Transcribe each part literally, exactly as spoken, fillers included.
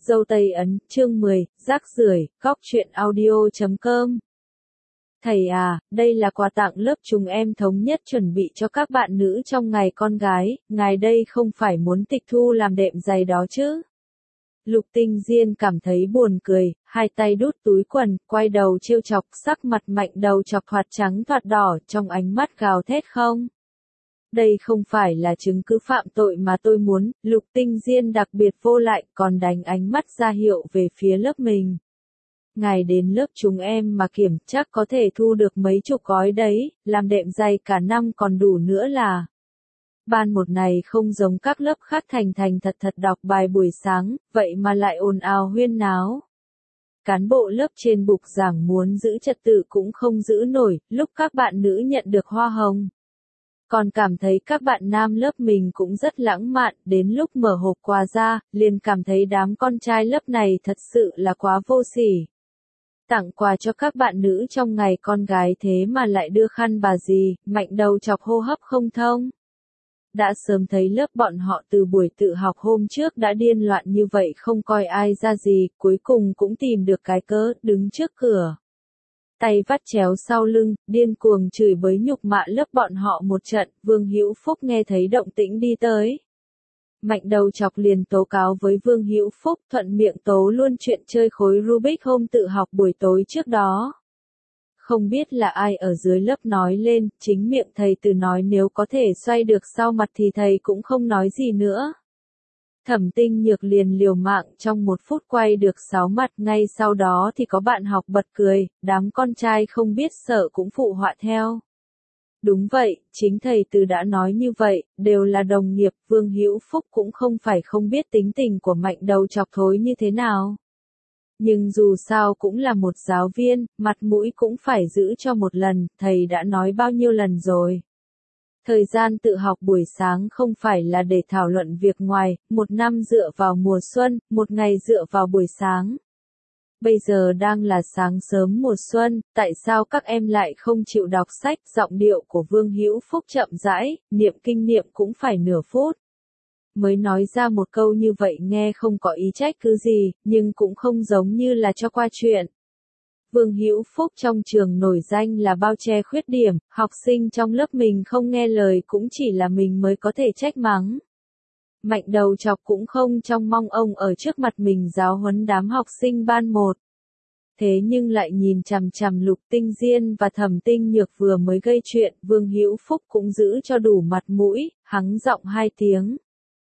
Dâu Tây Ấn, chương mười, rác rưởi, góc truyện audio chấm com. Thầy à, đây là quà tặng lớp chúng em thống nhất chuẩn bị cho các bạn nữ trong ngày con gái, ngài đây không phải muốn tịch thu làm đệm giày đó chứ? Lục Tinh Diên cảm thấy buồn cười, hai tay đút túi quần, quay đầu trêu chọc, sắc mặt Mạnh Đầu Chọc thoạt trắng thoạt đỏ, trong ánh mắt gào thét không. Đây không phải là chứng cứ phạm tội mà tôi muốn, Lục Tinh Diên đặc biệt vô lại, còn đánh ánh mắt ra hiệu về phía lớp mình. Ngài đến lớp chúng em mà kiểm chắc có thể thu được mấy chục gói đấy, làm đệm giày cả năm còn đủ nữa là. Ban một này không giống các lớp khác thành thành thật thật đọc bài buổi sáng, vậy mà lại ồn ào huyên náo. Cán bộ lớp trên bục giảng muốn giữ trật tự cũng không giữ nổi, lúc các bạn nữ nhận được hoa hồng. Còn cảm thấy các bạn nam lớp mình cũng rất lãng mạn, đến lúc mở hộp quà ra, liền cảm thấy đám con trai lớp này thật sự là quá vô sỉ. Tặng quà cho các bạn nữ trong ngày con gái thế mà lại đưa khăn bà gì, Mạnh Đầu Chọc hô hấp không thông. Đã sớm thấy lớp bọn họ từ buổi tự học hôm trước đã điên loạn như vậy không coi ai ra gì, cuối cùng cũng tìm được cái cớ, đứng trước cửa. Tay vắt chéo sau lưng, điên cuồng chửi bới nhục mạ lớp bọn họ một trận, Vương Hữu Phúc nghe thấy động tĩnh đi tới. Mạnh Đầu Chọc liền tố cáo với Vương Hữu Phúc, thuận miệng tố luôn chuyện chơi khối Rubik hôm tự học buổi tối trước đó. Không biết là ai ở dưới lớp nói lên, chính miệng thầy Từ nói nếu có thể xoay được sau mặt thì thầy cũng không nói gì nữa. Thẩm Tinh Nhược liền liều mạng trong một phút quay được sáu mặt, ngay sau đó thì có bạn học bật cười, đám con trai không biết sợ cũng phụ họa theo. Đúng vậy, chính thầy Từ đã nói như vậy, đều là đồng nghiệp, Vương Hữu Phúc cũng không phải không biết tính tình của Mạnh Đầu Chọc thối như thế nào. Nhưng dù sao cũng là một giáo viên, mặt mũi cũng phải giữ cho một lần, thầy đã nói bao nhiêu lần rồi. Thời gian tự học buổi sáng không phải là để thảo luận việc ngoài, một năm dựa vào mùa xuân, một ngày dựa vào buổi sáng. Bây giờ đang là sáng sớm mùa xuân, tại sao các em lại không chịu đọc sách? Giọng điệu của Vương Hữu Phúc chậm rãi, niệm kinh niệm cũng phải nửa phút. Mới nói ra một câu như vậy nghe không có ý trách cứ gì, nhưng cũng không giống như là cho qua chuyện. Vương Hữu Phúc trong trường nổi danh là bao che khuyết điểm, học sinh trong lớp mình không nghe lời cũng chỉ là mình mới có thể trách mắng. Mạnh Đầu Chọc cũng không trông mong ông ở trước mặt mình giáo huấn đám học sinh ban một. Thế nhưng lại nhìn chằm chằm Lục Tinh Diên và Thẩm Tinh Nhược vừa mới gây chuyện, Vương Hữu Phúc cũng giữ cho đủ mặt mũi, hắng giọng hai tiếng.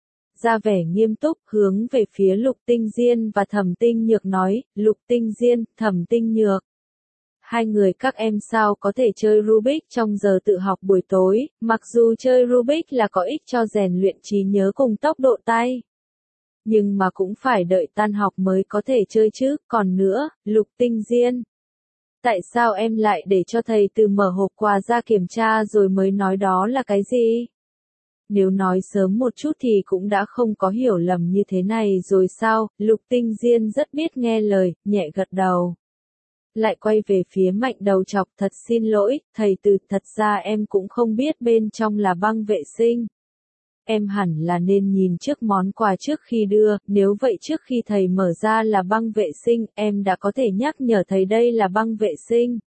Ra vẻ nghiêm túc hướng về phía Lục Tinh Diên và Thẩm Tinh Nhược nói, Lục Tinh Diên, Thẩm Tinh Nhược. Hai người các em sao có thể chơi Rubik trong giờ tự học buổi tối, mặc dù chơi Rubik là có ích cho rèn luyện trí nhớ cùng tốc độ tay. Nhưng mà cũng phải đợi tan học mới có thể chơi chứ, còn nữa, Lục Tinh Diên. Tại sao em lại để cho thầy Từ mở hộp quà ra kiểm tra rồi mới nói đó là cái gì? Nếu nói sớm một chút thì cũng đã không có hiểu lầm như thế này rồi sao? Lục Tinh Diên rất biết nghe lời, nhẹ gật đầu. Lại quay về phía Mạnh Đầu Chọc, thật xin lỗi, thầy Từ, thật ra em cũng không biết bên trong là băng vệ sinh. Em hẳn là nên nhìn trước món quà trước khi đưa, nếu vậy trước khi thầy mở ra là băng vệ sinh, em đã có thể nhắc nhở thầy đây là băng vệ sinh.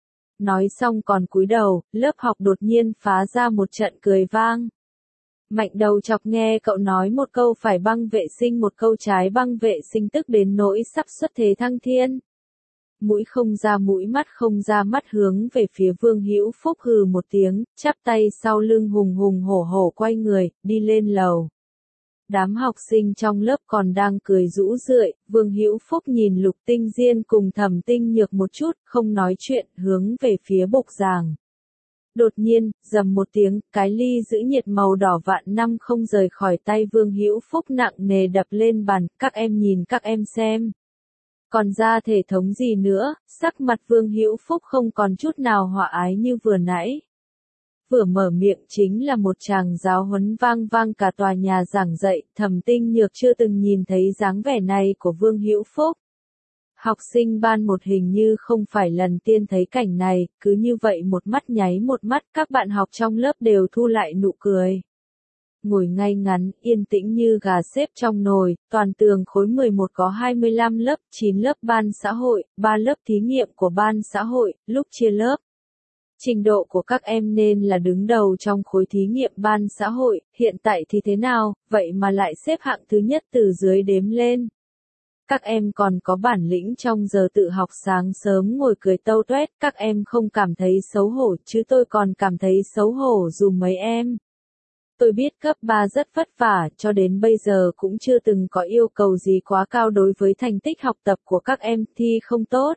Nói xong còn cúi đầu, lớp học đột nhiên phá ra một trận cười vang. Mạnh Đầu Chọc nghe cậu nói một câu phải băng vệ sinh một câu trái băng vệ sinh tức đến nỗi sắp xuất thế thăng thiên. Mũi không ra mũi mắt không ra mắt hướng về phía Vương Hữu Phúc hừ một tiếng, chắp tay sau lưng hùng hùng hổ hổ quay người, đi lên lầu. Đám học sinh trong lớp còn đang cười rũ rượi, Vương Hữu Phúc nhìn Lục Tinh Diên cùng Thẩm Tinh Nhược một chút, không nói chuyện, hướng về phía bục giảng. Đột nhiên, rầm một tiếng, cái ly giữ nhiệt màu đỏ vạn năm không rời khỏi tay Vương Hữu Phúc nặng nề đập lên bàn, các em nhìn các em xem. Còn ra thể thống gì nữa, sắc mặt Vương Hữu Phúc không còn chút nào hòa ái như vừa nãy. Vừa mở miệng chính là một tràng giáo huấn vang vang cả tòa nhà giảng dạy, Thẩm Tinh Nhược chưa từng nhìn thấy dáng vẻ này của Vương Hữu Phúc. Học sinh ban một hình như không phải lần tiên thấy cảnh này, cứ như vậy một mắt nháy một mắt các bạn học trong lớp đều thu lại nụ cười. ngồi ngay ngắn, yên tĩnh như gà xếp trong nồi, toàn tường khối mười một có hai mươi lăm lớp, chín lớp ban xã hội, ba lớp thí nghiệm của ban xã hội, lúc chia lớp. Trình độ của các em nên là đứng đầu trong khối thí nghiệm ban xã hội, hiện tại thì thế nào, vậy mà lại xếp hạng thứ nhất từ dưới đếm lên. Các em còn có bản lĩnh trong giờ tự học sáng sớm ngồi cười tâu tuét, các em không cảm thấy xấu hổ chứ tôi còn cảm thấy xấu hổ dùm mấy em. Tôi biết cấp ba rất vất vả, cho đến bây giờ cũng chưa từng có yêu cầu gì quá cao đối với thành tích học tập của các em, thi không tốt.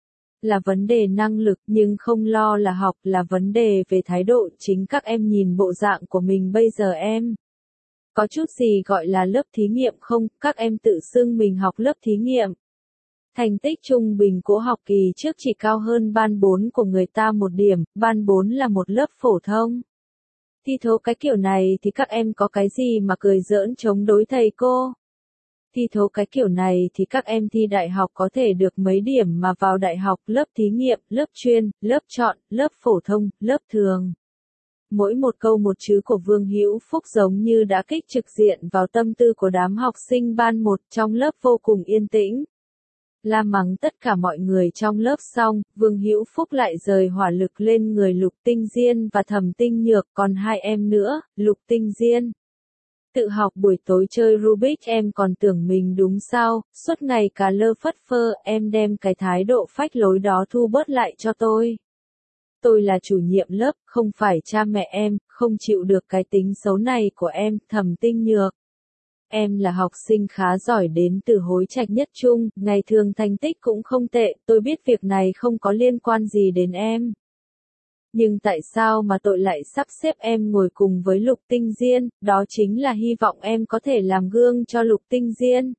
Là vấn đề năng lực nhưng không lo là học, là vấn đề về thái độ, chính các em nhìn bộ dạng của mình bây giờ em. Có chút gì gọi là lớp thí nghiệm không, các em tự xưng mình học lớp thí nghiệm. Thành tích trung bình của học kỳ trước chỉ cao hơn ban bốn của người ta một điểm, ban bốn là một lớp phổ thông. Thi thố cái kiểu này thì các em có cái gì mà cười giỡn chống đối thầy cô. Thi thố cái kiểu này thì các em thi đại học có thể được mấy điểm mà vào đại học lớp thí nghiệm, lớp chuyên, lớp chọn, lớp phổ thông, lớp thường. Mỗi một câu một chữ của Vương Hữu Phúc giống như đã kích trực diện vào tâm tư của đám học sinh ban một trong lớp vô cùng yên tĩnh. La mắng tất cả mọi người trong lớp xong, Vương Hữu Phúc lại rời hỏa lực lên người Lục Tinh Diên và Thẩm Tinh Nhược, còn hai em nữa, Lục Tinh Diên. Tự học buổi tối chơi Rubik em còn tưởng mình đúng sao, suốt ngày cả lơ phất phơ, em đem cái thái độ phách lối đó thu bớt lại cho tôi. Tôi là chủ nhiệm lớp, không phải cha mẹ em, không chịu được cái tính xấu này của em, Thẩm Tinh Nhược. Em là học sinh khá giỏi đến từ Hối Trạch Nhất Trung, ngày thường thành tích cũng không tệ, tôi biết việc này không có liên quan gì đến em. Nhưng tại sao mà tội lại sắp xếp em ngồi cùng với Lục Tinh Diên, đó chính là hy vọng em có thể làm gương cho Lục Tinh Diên.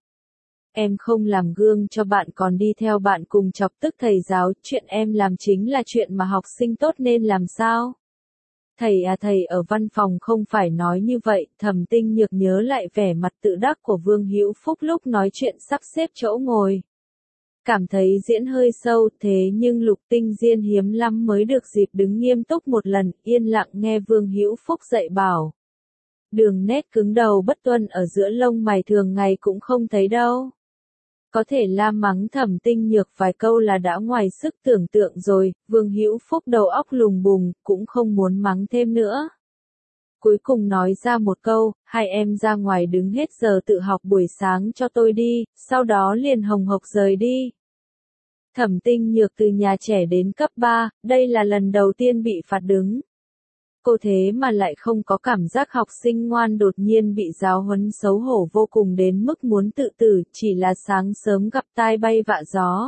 Em không làm gương cho bạn còn đi theo bạn cùng chọc tức thầy giáo, chuyện em làm chính là chuyện mà học sinh tốt nên làm sao? Thầy à thầy ở văn phòng không phải nói như vậy, Thẩm Tinh Nhược nhớ lại vẻ mặt tự đắc của Vương Hữu Phúc lúc nói chuyện sắp xếp chỗ ngồi. Cảm thấy diễn hơi sâu, thế nhưng Lục Tinh Diên hiếm lắm mới được dịp đứng nghiêm túc một lần, yên lặng nghe Vương Hữu Phúc dạy bảo. Đường nét cứng đầu bất tuân ở giữa lông mày thường ngày cũng không thấy đâu. Có thể la mắng Thẩm Tinh Nhược vài câu là đã ngoài sức tưởng tượng rồi, Vương Hữu Phúc đầu óc lùng bùng, cũng không muốn mắng thêm nữa. Cuối cùng nói ra một câu, hai em ra ngoài đứng hết giờ tự học buổi sáng cho tôi đi, sau đó liền hồng hộc rời đi. Thẩm Tinh Nhược từ nhà trẻ đến cấp ba, đây là lần đầu tiên bị phạt đứng. Cô thế mà lại không có cảm giác học sinh ngoan đột nhiên bị giáo huấn xấu hổ vô cùng đến mức muốn tự tử, chỉ là sáng sớm gặp tai bay vạ gió.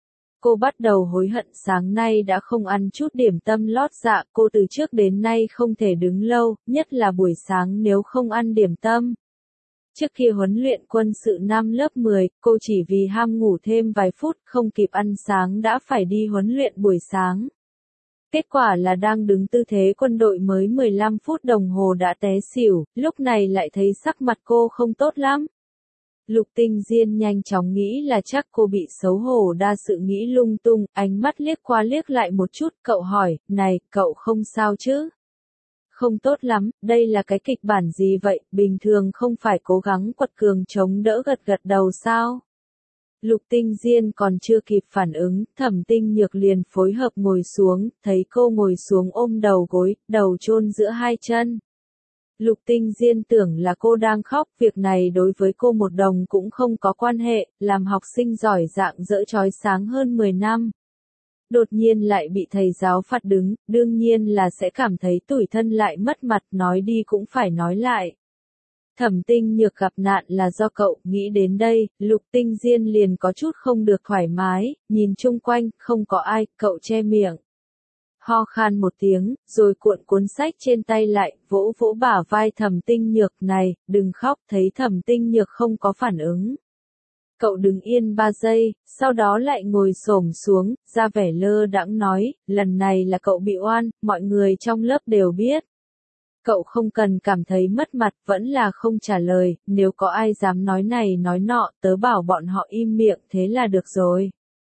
Cô bắt đầu hối hận sáng nay đã không ăn chút điểm tâm lót dạ, cô từ trước đến nay không thể đứng lâu, nhất là buổi sáng nếu không ăn điểm tâm. Trước khi huấn luyện quân sự năm lớp mười, cô chỉ vì ham ngủ thêm vài phút không kịp ăn sáng đã phải đi huấn luyện buổi sáng. Kết quả là đang đứng tư thế quân đội mới mười lăm phút đồng hồ đã té xỉu, lúc này lại thấy sắc mặt cô không tốt lắm. Lục Tinh Diên nhanh chóng nghĩ là chắc cô bị xấu hổ đa sự nghĩ lung tung, ánh mắt liếc qua liếc lại một chút, cậu hỏi, này, cậu không sao chứ? Không tốt lắm, đây là cái kịch bản gì vậy, bình thường không phải cố gắng quật cường chống đỡ gật gật đầu sao? Lục Tinh Diên còn chưa kịp phản ứng, Thẩm Tinh Nhược liền phối hợp ngồi xuống, thấy cô ngồi xuống ôm đầu gối, đầu chôn giữa hai chân. Lục Tinh Diên tưởng là cô đang khóc, việc này đối với cô một đồng cũng không có quan hệ, làm học sinh giỏi dạng dỡ chói sáng hơn mười năm. Đột nhiên lại bị thầy giáo phạt đứng, đương nhiên là sẽ cảm thấy tủi thân lại mất mặt, nói đi cũng phải nói lại. Thẩm Tinh Nhược gặp nạn là do cậu, nghĩ đến đây, Lục Tinh Diên liền có chút không được thoải mái, nhìn chung quanh, không có ai, cậu che miệng. Ho khan một tiếng, rồi cuộn cuốn sách trên tay lại, vỗ vỗ bả vai Thẩm Tinh Nhược, này, đừng khóc, thấy Thẩm Tinh Nhược không có phản ứng. Cậu đứng yên ba giây, sau đó lại ngồi xổm xuống, ra vẻ lơ đãng nói, lần này là cậu bị oan, mọi người trong lớp đều biết. Cậu không cần cảm thấy mất mặt, vẫn là không trả lời, nếu có ai dám nói này nói nọ, tớ bảo bọn họ im miệng, thế là được rồi.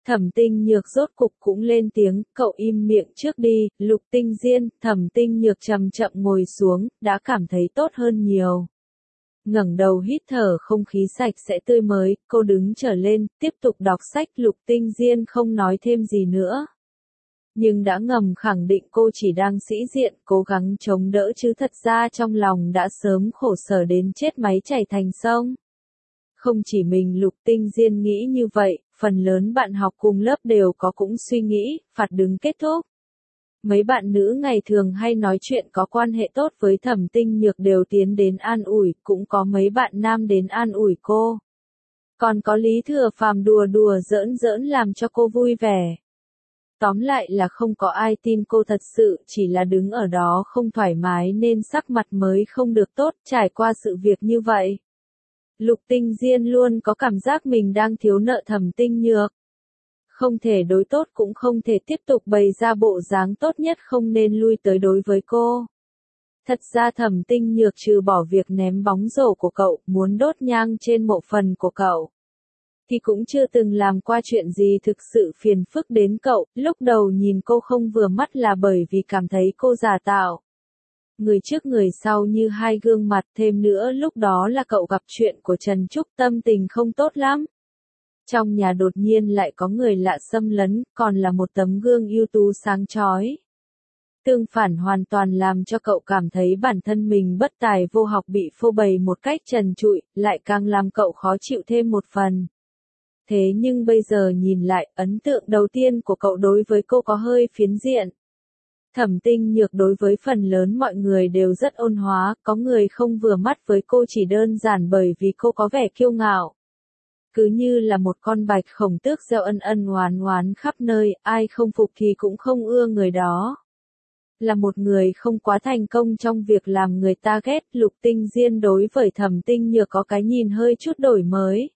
Thẩm Tinh Nhược rốt cục cũng lên tiếng, cậu im miệng trước đi, Lục Tinh Diên. Thẩm Tinh Nhược chậm chậm ngồi xuống, đã cảm thấy tốt hơn nhiều. Ngẩng đầu hít thở không khí sạch sẽ tươi mới, cô đứng trở lên, tiếp tục đọc sách. Lục Tinh Diên không nói thêm gì nữa. Nhưng đã ngầm khẳng định cô chỉ đang sĩ diện, cố gắng chống đỡ chứ thật ra trong lòng đã sớm khổ sở đến chết máy chảy thành sông. Không chỉ mình Lục Tinh Diên nghĩ như vậy, phần lớn bạn học cùng lớp đều có cũng suy nghĩ, phạt đứng kết thúc. Mấy bạn nữ ngày thường hay nói chuyện có quan hệ tốt với Thẩm Tinh Nhược đều tiến đến an ủi, cũng có mấy bạn nam đến an ủi cô. Còn có Lý Thừa Phàm đùa đùa giỡn giỡn làm cho cô vui vẻ. Tóm lại là không có ai tin cô thật sự, chỉ là đứng ở đó không thoải mái nên sắc mặt mới không được tốt, trải qua sự việc như vậy. Lục Tinh Diên luôn có cảm giác mình đang thiếu nợ Thẩm Tinh Nhược. Không thể đối tốt cũng không thể tiếp tục bày ra bộ dáng tốt nhất, không nên lui tới đối với cô. Thật ra Thẩm Tinh Nhược trừ bỏ việc ném bóng rổ của cậu, muốn đốt nhang trên mộ phần của cậu, thì cũng chưa từng làm qua chuyện gì thực sự phiền phức đến cậu. Lúc đầu nhìn cô không vừa mắt là bởi vì cảm thấy cô giả tạo. Người trước người sau như hai gương mặt, thêm nữa lúc đó là cậu gặp chuyện của Trần Trúc, tâm tình không tốt lắm. Trong nhà đột nhiên lại có người lạ xâm lấn, còn là một tấm gương ưu tú sáng chói. Tương phản hoàn toàn làm cho cậu cảm thấy bản thân mình bất tài vô học, bị phô bày một cách trần trụi, lại càng làm cậu khó chịu thêm một phần. Thế nhưng bây giờ nhìn lại, ấn tượng đầu tiên của cậu đối với cô có hơi phiến diện. Thẩm Tinh Nhược đối với phần lớn mọi người đều rất ôn hòa, có người không vừa mắt với cô chỉ đơn giản bởi vì cô có vẻ kiêu ngạo. Cứ như là một con bạch khổng tước gieo ân ân oán oán khắp nơi, ai không phục thì cũng không ưa người đó. Là một người không quá thành công trong việc làm người ta ghét, Lục Tinh Diên đối với Thẩm Tinh Nhược có cái nhìn hơi chút đổi mới.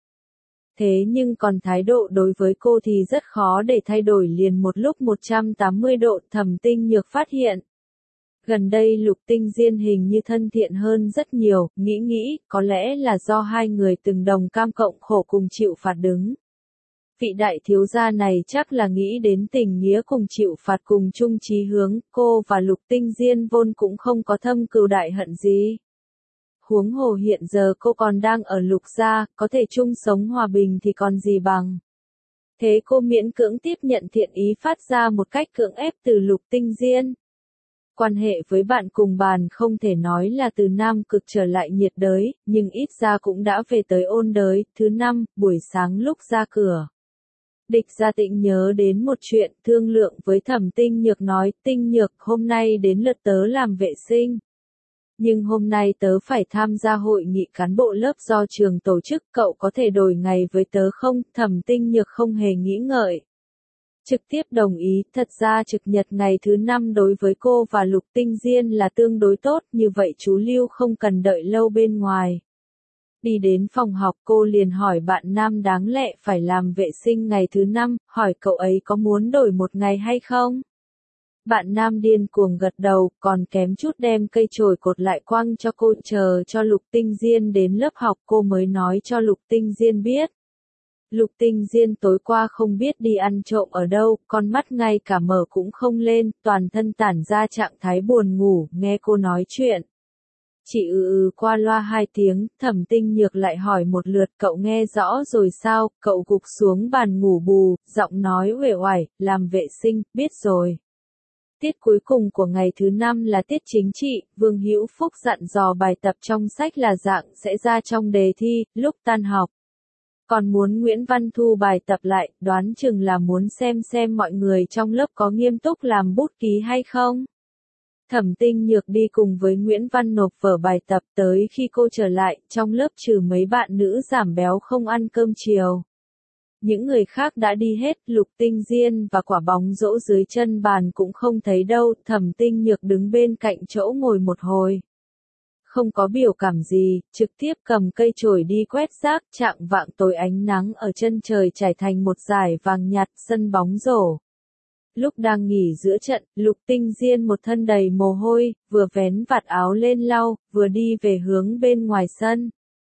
Thế nhưng còn thái độ đối với cô thì rất khó để thay đổi liền một lúc một trăm tám mươi độ. Thẩm Tinh Nhược phát hiện. Gần đây Lục Tinh Diên hình như thân thiện hơn rất nhiều, nghĩ nghĩ, có lẽ là do hai người từng đồng cam cộng khổ cùng chịu phạt đứng. Vị đại thiếu gia này chắc là nghĩ đến tình nghĩa cùng chịu phạt cùng chung chí hướng, cô và Lục Tinh Diên vốn cũng không có thâm cừu đại hận gì. Huống hồ hiện giờ cô còn đang ở Lục gia, có thể chung sống hòa bình thì còn gì bằng. Thế cô miễn cưỡng tiếp nhận thiện ý phát ra một cách cưỡng ép từ Lục Tinh Diên. Quan hệ với bạn cùng bàn không thể nói là từ nam cực trở lại nhiệt đới, nhưng ít ra cũng đã về tới ôn đới. Thứ năm, buổi sáng lúc ra cửa. Địch Gia Tĩnh nhớ đến một chuyện, thương lượng với Thẩm Tinh Nhược nói, Tinh Nhược, hôm nay đến lượt tớ làm vệ sinh. Nhưng hôm nay tớ phải tham gia hội nghị cán bộ lớp do trường tổ chức, cậu có thể đổi ngày với tớ không? Thẩm Tinh Nhược không hề nghĩ ngợi. Trực tiếp đồng ý, thật ra trực nhật ngày thứ năm đối với cô và Lục Tinh Diên là tương đối tốt, như vậy chú Lưu không cần đợi lâu bên ngoài. Đi đến phòng học cô liền hỏi bạn nam đáng lẽ phải làm vệ sinh ngày thứ năm, hỏi cậu ấy có muốn đổi một ngày hay không? Bạn nam điên cuồng gật đầu, còn kém chút đem cây chổi cột lại quăng cho cô. Chờ cho Lục Tinh Diên đến lớp học cô mới nói cho Lục Tinh Diên biết. Lục Tinh Diên tối qua không biết đi ăn trộm ở đâu, con mắt ngay cả mở cũng không lên, toàn thân tản ra trạng thái buồn ngủ, nghe cô nói chuyện. Chỉ ừ ừ qua loa hai tiếng, Thẩm Tinh Nhược lại hỏi một lượt, cậu nghe rõ rồi sao? Cậu gục xuống bàn ngủ bù, giọng nói uể oải, làm vệ sinh, biết rồi. Tiết cuối cùng của ngày thứ năm là tiết chính trị, Vương Hữu Phúc dặn dò bài tập trong sách là dạng sẽ ra trong đề thi, lúc tan học. Còn muốn Nguyễn Văn thu bài tập lại, đoán chừng là muốn xem xem mọi người trong lớp có nghiêm túc làm bút ký hay không. Thẩm Tinh Nhược đi cùng với Nguyễn Văn nộp vở bài tập, tới khi cô trở lại, trong lớp trừ mấy bạn nữ giảm béo không ăn cơm chiều. Những người khác đã đi hết, Lục Tinh Diên và quả bóng rổ dưới chân bàn cũng không thấy đâu. Thẩm Tinh Nhược đứng bên cạnh chỗ ngồi một hồi. Không có biểu cảm gì, trực tiếp cầm cây chổi đi quét rác. Chạng vạng tối ánh nắng ở chân trời trải thành một dải vàng nhạt sân bóng rổ. Lúc đang nghỉ giữa trận, Lục Tinh Diên một thân đầy mồ hôi, vừa vén vạt áo lên lau, vừa đi về hướng bên ngoài sân.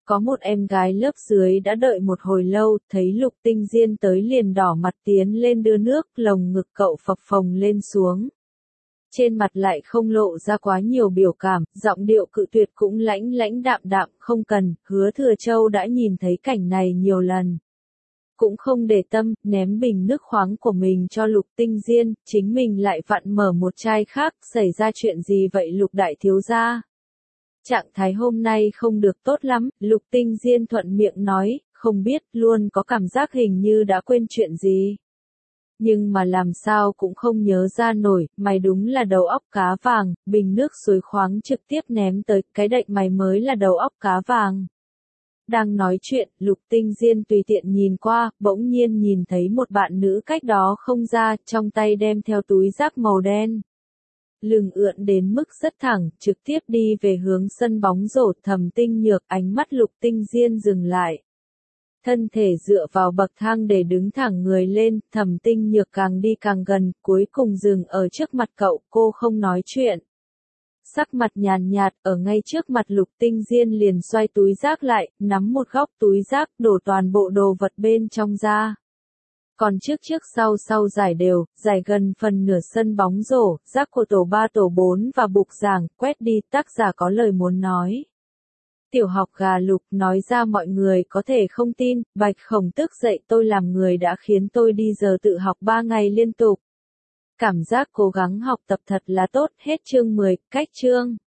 Có một em gái lớp dưới đã đợi một hồi lâu, thấy Lục Tinh Diên tới liền đỏ mặt tiến lên đưa nước, lồng ngực cậu phập phồng lên xuống. Trên mặt lại không lộ ra quá nhiều biểu cảm, giọng điệu cự tuyệt cũng lãnh lãnh đạm đạm, không cần, Hứa Thừa Châu đã nhìn thấy cảnh này nhiều lần. Cũng không để tâm, ném bình nước khoáng của mình cho Lục Tinh Diên, chính mình lại vặn mở một chai khác, xảy ra chuyện gì vậy Lục đại thiếu gia? Trạng thái hôm nay không được tốt lắm, Lục Tinh Diên thuận miệng nói, không biết, luôn có cảm giác hình như đã quên chuyện gì. Nhưng mà làm sao cũng không nhớ ra nổi, mày đúng là đầu óc cá vàng, bình nước suối khoáng trực tiếp ném tới, cái đậy mày mới là đầu óc cá vàng. Đang nói chuyện, Lục Tinh Diên tùy tiện nhìn qua, bỗng nhiên nhìn thấy một bạn nữ cách đó không ra, trong tay đem theo túi rác màu đen. Lưng ưỡn đến mức rất thẳng, trực tiếp đi về hướng sân bóng rổ. Thẩm Tinh Nhược, ánh mắt Lục Tinh Diên dừng lại. Thân thể dựa vào bậc thang để đứng thẳng người lên, Thẩm Tinh Nhược càng đi càng gần, cuối cùng dừng ở trước mặt cậu, cô không nói chuyện. Sắc mặt nhàn nhạt, ở ngay trước mặt Lục Tinh Diên liền xoay túi rác lại, nắm một góc túi rác, đổ toàn bộ đồ vật bên trong ra. Còn trước trước sau sau giải đều, giải gần phần nửa sân bóng rổ, rác của tổ ba tổ bốn và bục giảng, quét đi, tác giả có lời muốn nói. Tiểu học gà Lục nói ra mọi người có thể không tin, Bạch Khổng tức dậy tôi làm người đã khiến tôi đi giờ tự học ba ngày liên tục. Cảm giác cố gắng học tập thật là tốt, hết chương mười, cách chương.